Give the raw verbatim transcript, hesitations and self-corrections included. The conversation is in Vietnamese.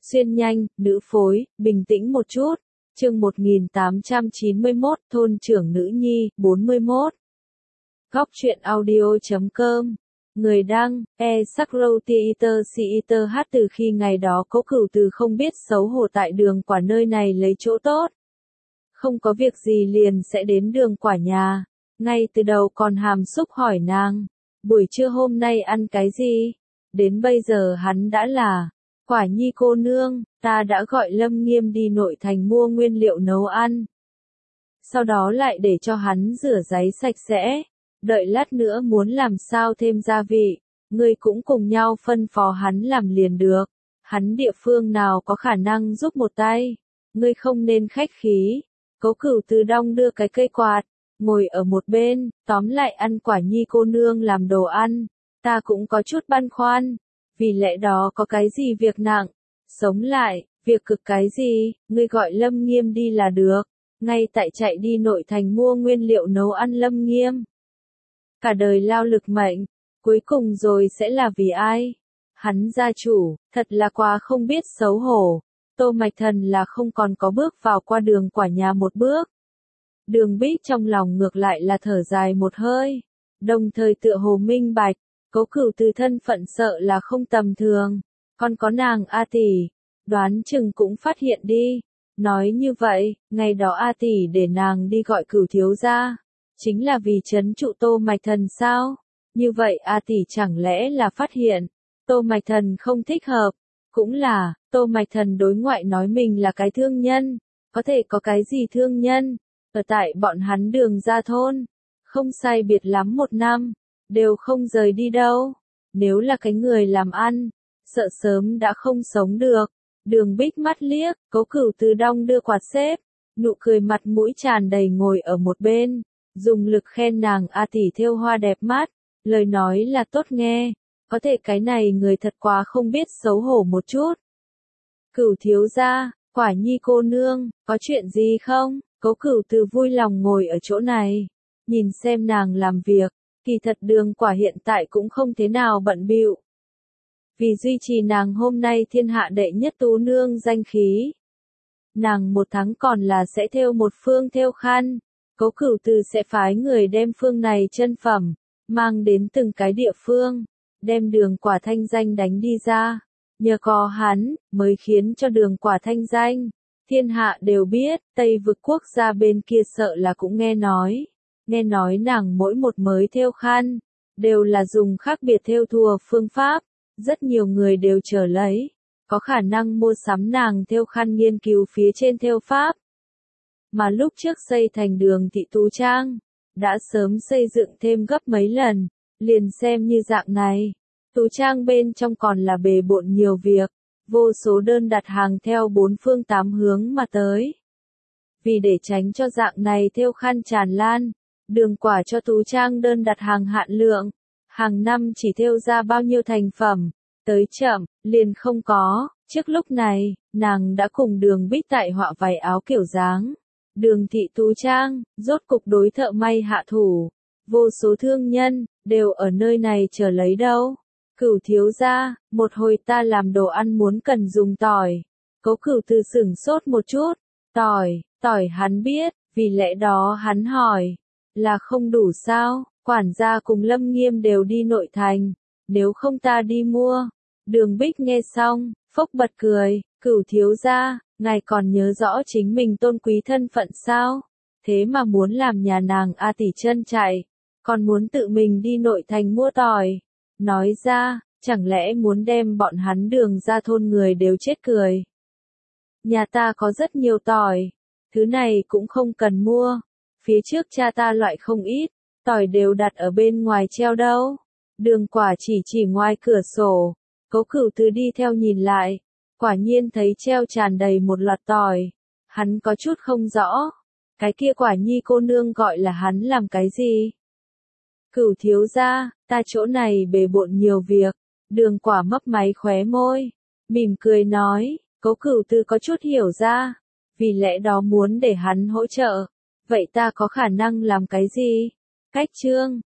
Xuyên nhanh, nữ phối, bình tĩnh một chút. Chương một nghìn tám trăm chín mươi mốt, thôn trưởng nữ nhi, bốn mươi mốt. Góc truyện audio chấm com. Người đăng, e Sacrotiiter Siiter hát. Từ khi ngày đó Cố Cửu Từ không biết xấu hổ tại đường quả nơi này lấy chỗ tốt. Không có việc gì liền sẽ đến đường quả nhà. Ngay từ đầu còn hàm xúc hỏi nàng, buổi trưa hôm nay ăn cái gì? Đến bây giờ hắn đã là, Quả Nhi cô nương, ta đã gọi Lâm Nghiêm đi nội thành mua nguyên liệu nấu ăn. Sau đó lại để cho hắn rửa ráy sạch sẽ. Đợi lát nữa muốn làm sao thêm gia vị, ngươi cũng cùng nhau phân phó hắn làm liền được. Hắn địa phương nào có khả năng giúp một tay, ngươi không nên khách khí. Cố Cửu Từ đong đưa cái cây quạt, ngồi ở một bên, tóm lại ăn Quả Nhi cô nương làm đồ ăn, ta cũng có chút băn khoăn, vì lẽ đó có cái gì việc nặng, sống lại, việc cực cái gì, ngươi gọi Lâm Nghiêm đi là được, ngay tại chạy đi nội thành mua nguyên liệu nấu ăn. Lâm Nghiêm cả đời lao lực mệnh, cuối cùng rồi sẽ là vì ai? Hắn gia chủ, thật là quá không biết xấu hổ. Tô Mạch Thần là không còn có bước vào qua đường quả nhà một bước. Đường Bích trong lòng ngược lại là thở dài một hơi, đồng thời tựa hồ minh bạch, Cố Cửu Từ thân phận sợ là không tầm thường, còn có nàng A tỷ, đoán chừng cũng phát hiện đi. Nói như vậy, ngày đó A tỷ để nàng đi gọi Cửu thiếu gia, chính là vì trấn trụ Tô Mạch Thần sao? Như vậy A tỷ chẳng lẽ là phát hiện Tô Mạch Thần không thích hợp? Cũng là, Tô Mạch Thần đối ngoại nói mình là cái thương nhân, có thể có cái gì thương nhân? Ở tại bọn hắn Đường gia thôn, không sai biệt lắm một năm, đều không rời đi đâu. Nếu là cái người làm ăn, sợ sớm đã không sống được. Đường Bích mắt liếc, Cố Cửu Từ đong đưa quạt xếp, nụ cười mặt mũi tràn đầy ngồi ở một bên, dùng lực khen nàng A tỷ thêu hoa đẹp mắt, lời nói là tốt nghe, có thể cái này người thật quá không biết xấu hổ một chút. Cửu thiếu gia, Quả Nhi cô nương, có chuyện gì không? Cố Cửu Từ vui lòng ngồi ở chỗ này, nhìn xem nàng làm việc. Kỳ thật đường quả hiện tại cũng không thế nào bận bịu, vì duy trì nàng hôm nay thiên hạ đệ nhất tú nương danh khí. Nàng một tháng còn là sẽ thêu một phương thêu khăn, Cố Cửu Từ sẽ phái người đem phương này chân phẩm, mang đến từng cái địa phương, đem đường quả thanh danh đánh đi ra. Nhờ có hắn, mới khiến cho đường quả thanh danh, thiên hạ đều biết, Tây vực quốc gia bên kia sợ là cũng nghe nói. Nghe nói nàng mỗi một mới thêu khăn, đều là dùng khác biệt thêu thùa phương pháp, rất nhiều người đều chờ lấy, có khả năng mua sắm nàng thêu khăn nghiên cứu phía trên thêu pháp. Mà lúc trước xây thành Đường thị tú trang, đã sớm xây dựng thêm gấp mấy lần, liền xem như dạng này. Tú trang bên trong còn là bề bộn nhiều việc, vô số đơn đặt hàng theo bốn phương tám hướng mà tới. Vì để tránh cho dạng này thêu khăn tràn lan, Đường quả cho tú trang đơn đặt hàng hạn lượng, hàng năm chỉ thêu ra bao nhiêu thành phẩm, tới chậm, liền không có. Trước lúc này, nàng đã cùng Đường Bích tại họa vài áo kiểu dáng. Đường thị tú trang, rốt cục đối thợ may hạ thủ, vô số thương nhân, đều ở nơi này chờ lấy đâu. Cửu thiếu gia, một hồi ta làm đồ ăn muốn cần dùng tỏi. Cố Cửu Từ sửng sốt một chút, tỏi, tỏi hắn biết, vì lẽ đó hắn hỏi. Là không đủ sao? Quản gia cùng Lâm Nghiêm đều đi nội thành, nếu không ta đi mua. Đường Bích nghe xong, phốc bật cười, Cửu thiếu gia, ngài còn nhớ rõ chính mình tôn quý thân phận sao? Thế mà muốn làm nhà nàng A tỷ chân chạy, còn muốn tự mình đi nội thành mua tỏi. Nói ra, chẳng lẽ muốn đem bọn hắn Đường ra thôn người đều chết cười. Nhà ta có rất nhiều tỏi, thứ này cũng không cần mua. Phía trước cha ta loại không ít, tỏi đều đặt ở bên ngoài treo đâu. Đường quả chỉ chỉ ngoài cửa sổ, Cố Cửu Từ đi theo nhìn lại, quả nhiên thấy treo tràn đầy một loạt tỏi. Hắn có chút không rõ, cái kia Quả Nhi cô nương gọi là hắn làm cái gì? Cửu thiếu gia, ta chỗ này bề bộn nhiều việc. Đường quả mấp máy khóe môi, mỉm cười nói. Cố Cửu Từ có chút hiểu ra, vì lẽ đó muốn để hắn hỗ trợ. Vậy ta có khả năng làm cái gì? Cách chương,